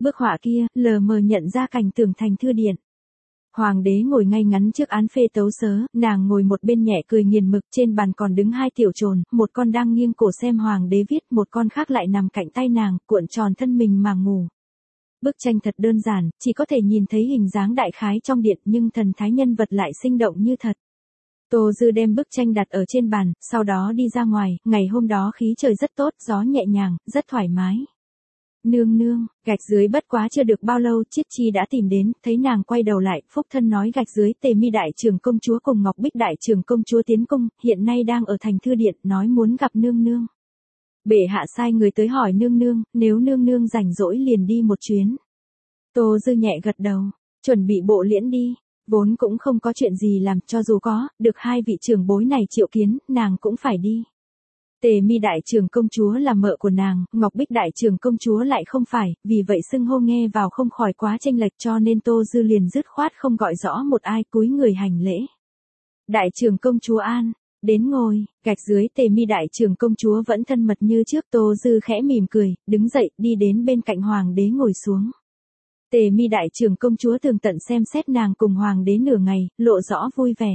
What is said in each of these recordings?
Bức họa kia, lờ mờ nhận ra cảnh tường thành thư điện. Hoàng đế ngồi ngay ngắn trước án phê tấu sớ, nàng ngồi một bên nhẹ cười nghiền mực, trên bàn còn đứng hai tiểu trồn, một con đang nghiêng cổ xem hoàng đế viết, một con khác lại nằm cạnh tay nàng, cuộn tròn thân mình mà ngủ. Bức tranh thật đơn giản, chỉ có thể nhìn thấy hình dáng đại khái trong điện nhưng thần thái nhân vật lại sinh động như thật. Tô Dư đem bức tranh đặt ở trên bàn, sau đó đi ra ngoài, ngày hôm đó khí trời rất tốt, gió nhẹ nhàng, rất thoải mái. Nương nương, gạch dưới bất quá chưa được bao lâu, Chiết Chi đã tìm đến, thấy nàng quay đầu lại, phúc thân nói gạch dưới Tề Mi đại trưởng công chúa cùng Ngọc Bích đại trưởng công chúa tiến cung, hiện nay đang ở thành thư điện, nói muốn gặp nương nương. Bệ hạ sai người tới hỏi nương nương, nếu nương nương rảnh rỗi liền đi một chuyến. Tô Dư nhẹ gật đầu, chuẩn bị bộ liễn đi, vốn cũng không có chuyện gì làm, cho dù có, được hai vị trưởng bối này triệu kiến, nàng cũng phải đi. Tề Mi đại trưởng công chúa là mợ của nàng, Ngọc Bích đại trưởng công chúa lại không phải, vì vậy xưng hô nghe vào không khỏi quá chênh lệch, cho nên Tô Dư liền dứt khoát không gọi rõ một ai, cúi người hành lễ. Đại trưởng công chúa an, đến ngồi, gạch dưới Tề Mi đại trưởng công chúa vẫn thân mật như trước. Tô Dư khẽ mỉm cười, đứng dậy, đi đến bên cạnh hoàng đế ngồi xuống. Tề Mi đại trưởng công chúa tường tận xem xét nàng cùng hoàng đế nửa ngày, lộ rõ vui vẻ.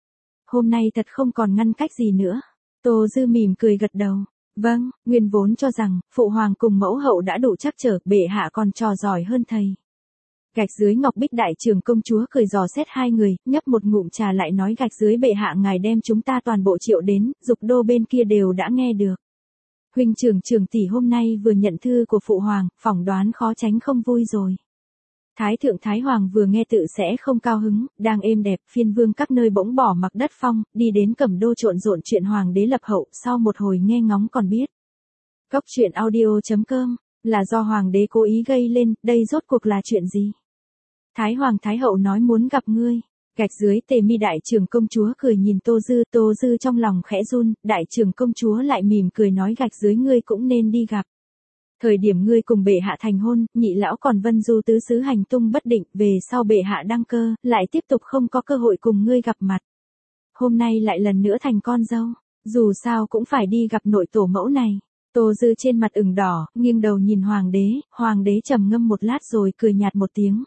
Hôm nay thật không còn ngăn cách gì nữa. Tô Dư mỉm cười gật đầu. Vâng, nguyên vốn cho rằng, phụ hoàng cùng mẫu hậu đã đủ chắc trở, bệ hạ còn trò giỏi hơn thầy. Gạch dưới Ngọc Bích đại trưởng công chúa cười dò xét hai người, nhấp một ngụm trà lại nói gạch dưới bệ hạ ngài đem chúng ta toàn bộ triệu đến, Dục Đô bên kia đều đã nghe được. Huynh trưởng tỷ hôm nay vừa nhận thư của phụ hoàng, phỏng đoán khó tránh không vui rồi. Thái thượng Thái Hoàng vừa nghe tự sẽ không cao hứng, đang êm đẹp, phiên vương các nơi bỗng bỏ mặc đất phong, đi đến Cẩm Đô trộn rộn chuyện hoàng đế lập hậu, sau một hồi nghe ngóng còn biết. Cóc truyện audio.com, là do hoàng đế cố ý gây lên, đây rốt cuộc là chuyện gì? Thái Hoàng Thái Hậu nói muốn gặp ngươi. Gạch dưới Tề Mi đại trưởng công chúa cười nhìn Tô Dư trong lòng khẽ run, đại trưởng công chúa lại mỉm cười nói gạch dưới ngươi cũng nên đi gặp. Thời điểm ngươi cùng bệ hạ thành hôn, nhị lão còn vân du tứ xứ hành tung bất định, về sau bệ hạ đăng cơ, lại tiếp tục không có cơ hội cùng ngươi gặp mặt. Hôm nay lại lần nữa thành con dâu, dù sao cũng phải đi gặp nội tổ mẫu này. Tô Dư trên mặt ửng đỏ, nghiêng đầu nhìn hoàng đế trầm ngâm một lát rồi cười nhạt một tiếng.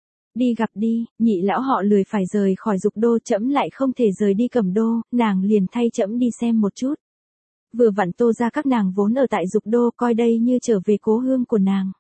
Đi gặp đi, nhị lão họ lười phải rời khỏi Dục Đô, trẫm lại không thể rời đi Cẩm Đô, nàng liền thay trẫm đi xem một chút. Vừa vặn Tô ra các nàng vốn ở tại Dục Đô, coi đây như trở về cố hương của nàng.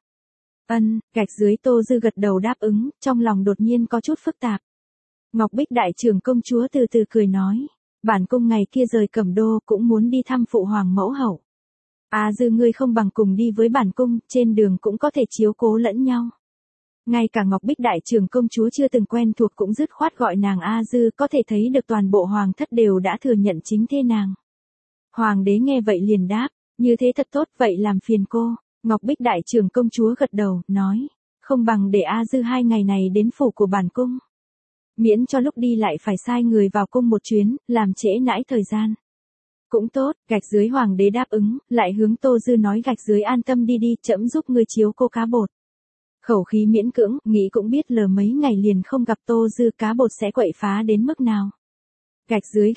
Gạch dưới Tô Dư gật đầu đáp ứng, trong lòng đột nhiên có chút phức tạp. Ngọc Bích đại trưởng công chúa từ từ cười nói, bản cung ngày kia rời Cẩm Đô cũng muốn đi thăm phụ hoàng mẫu hậu. Dư ngươi không bằng cùng đi với bản cung, trên đường cũng có thể chiếu cố lẫn nhau. Ngay cả Ngọc Bích đại trưởng công chúa chưa từng quen thuộc cũng dứt khoát gọi nàng Dư, có thể thấy được toàn bộ hoàng thất đều đã thừa nhận chính thê nàng. Hoàng đế nghe vậy liền đáp, như thế thật tốt, vậy làm phiền cô. Ngọc Bích đại trưởng công chúa gật đầu, nói, không bằng để Dư 2 ngày này đến phủ của bản cung. Miễn cho lúc đi lại phải sai người vào cung một chuyến, làm trễ nãi thời gian. Cũng tốt, gạch dưới hoàng đế đáp ứng, lại hướng Tô Dư nói gạch dưới an tâm đi đi, trẫm giúp ngươi chiếu cô cá bột. Khẩu khí miễn cưỡng, nghĩ cũng biết lờ mấy ngày liền không gặp Tô Dư cá bột sẽ quậy phá đến mức nào. Gạch dưới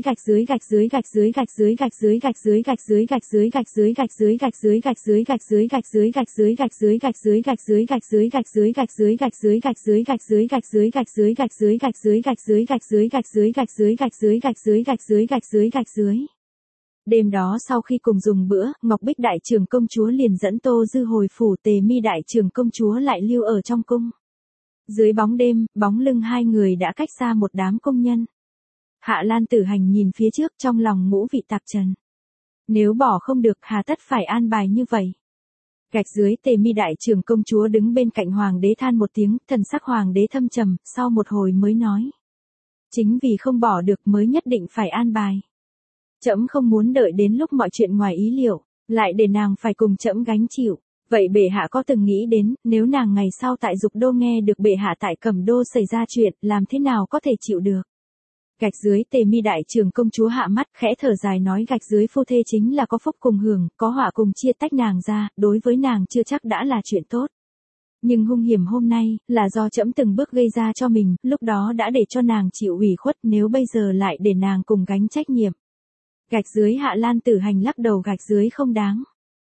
Đêm đó sau khi cùng dùng bữa, Ngọc Bích đại trưởng công chúa liền dẫn Tô Dư hồi phủ, Tề Mi đại trưởng công chúa lại lưu ở trong cung. Dưới bóng đêm, bóng lưng hai người đã cách xa một đám công nhân. Hạ Lan Tử Hành nhìn phía trước trong lòng ngũ vị tạp trần. Nếu bỏ không được hà tất phải an bài như vậy. Gạch dưới Tề Mi đại trưởng công chúa đứng bên cạnh hoàng đế than một tiếng, thần sắc hoàng đế thâm trầm, sau một hồi mới nói. Chính vì không bỏ được mới nhất định phải an bài. Trẫm không muốn đợi đến lúc mọi chuyện ngoài ý liệu, lại để nàng phải cùng trẫm gánh chịu. Vậy bệ hạ có từng nghĩ đến, nếu nàng ngày sau tại Dục Đô nghe được bệ hạ tại Cẩm Đô xảy ra chuyện, làm thế nào có thể chịu được? Gạch dưới Tề Mi đại trưởng công chúa hạ mắt, khẽ thở dài nói gạch dưới phu thê chính là có phúc cùng hưởng, có họa cùng chia, tách nàng ra, đối với nàng chưa chắc đã là chuyện tốt. Nhưng hung hiểm hôm nay, là do trẫm từng bước gây ra cho mình, lúc đó đã để cho nàng chịu ủy khuất, nếu bây giờ lại để nàng cùng gánh trách nhiệm. Gạch dưới Hạ Lan Tử Hành lắc đầu, gạch dưới không đáng.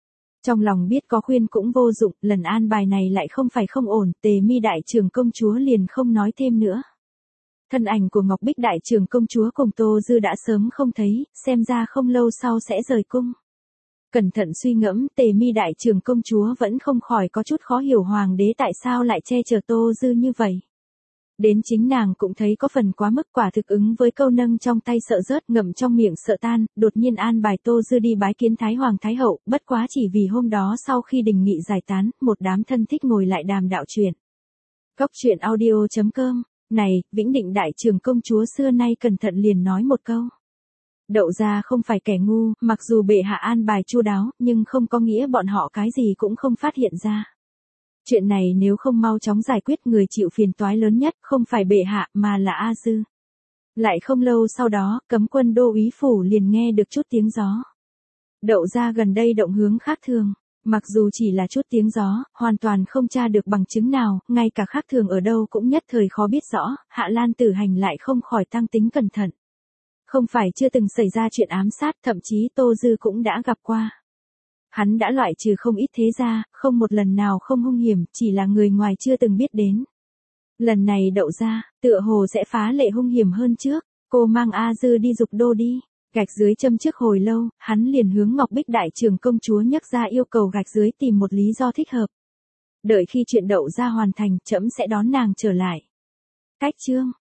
Trong lòng biết có khuyên cũng vô dụng, lần an bài này lại không phải không ổn, Tề Mi đại trưởng công chúa liền không nói thêm nữa. Thân ảnh của Ngọc Bích đại trưởng công chúa cùng Tô Dư đã sớm không thấy, xem ra không lâu sau sẽ rời cung. Cẩn thận suy ngẫm, Tề Mi đại trưởng công chúa vẫn không khỏi có chút khó hiểu hoàng đế tại sao lại che chở Tô Dư như vậy. Đến chính nàng cũng thấy có phần quá mức, quả thực ứng với câu nâng trong tay sợ rớt ngậm trong miệng sợ tan, đột nhiên an bài Tô Dư đi bái kiến Thái Hoàng Thái Hậu, bất quá chỉ vì hôm đó sau khi đình nghị giải tán, một đám thân thích ngồi lại đàm đạo chuyện. Góc truyện audio.com, này, Vĩnh Định đại trưởng công chúa xưa nay cẩn thận liền nói một câu. Đậu gia không phải kẻ ngu, mặc dù bệ hạ an bài chu đáo, nhưng không có nghĩa bọn họ cái gì cũng không phát hiện ra. Chuyện này nếu không mau chóng giải quyết, người chịu phiền toái lớn nhất không phải bệ hạ mà là A Dư. Lại không lâu sau đó, cấm quân đô úy phủ liền nghe được chút tiếng gió. Đậu gia gần đây động hướng khác thường, mặc dù chỉ là chút tiếng gió, hoàn toàn không tra được bằng chứng nào, ngay cả khác thường ở đâu cũng nhất thời khó biết rõ, Hạ Lan Tử Hành lại không khỏi tăng tính cẩn thận. Không phải chưa từng xảy ra chuyện ám sát, thậm chí Tô Dư cũng đã gặp qua. Hắn đã loại trừ không ít thế gia, không một lần nào không hung hiểm, chỉ là người ngoài chưa từng biết đến. Lần này Đậu gia, tựa hồ sẽ phá lệ hung hiểm hơn trước, cô mang A Dư đi dục đô đi. Gạch dưới châm trước hồi lâu, hắn liền hướng Ngọc Bích đại trưởng công chúa nhắc ra yêu cầu gạch dưới tìm một lý do thích hợp. Đợi khi chuyện Đậu gia hoàn thành, trẫm sẽ đón nàng trở lại. Cách chương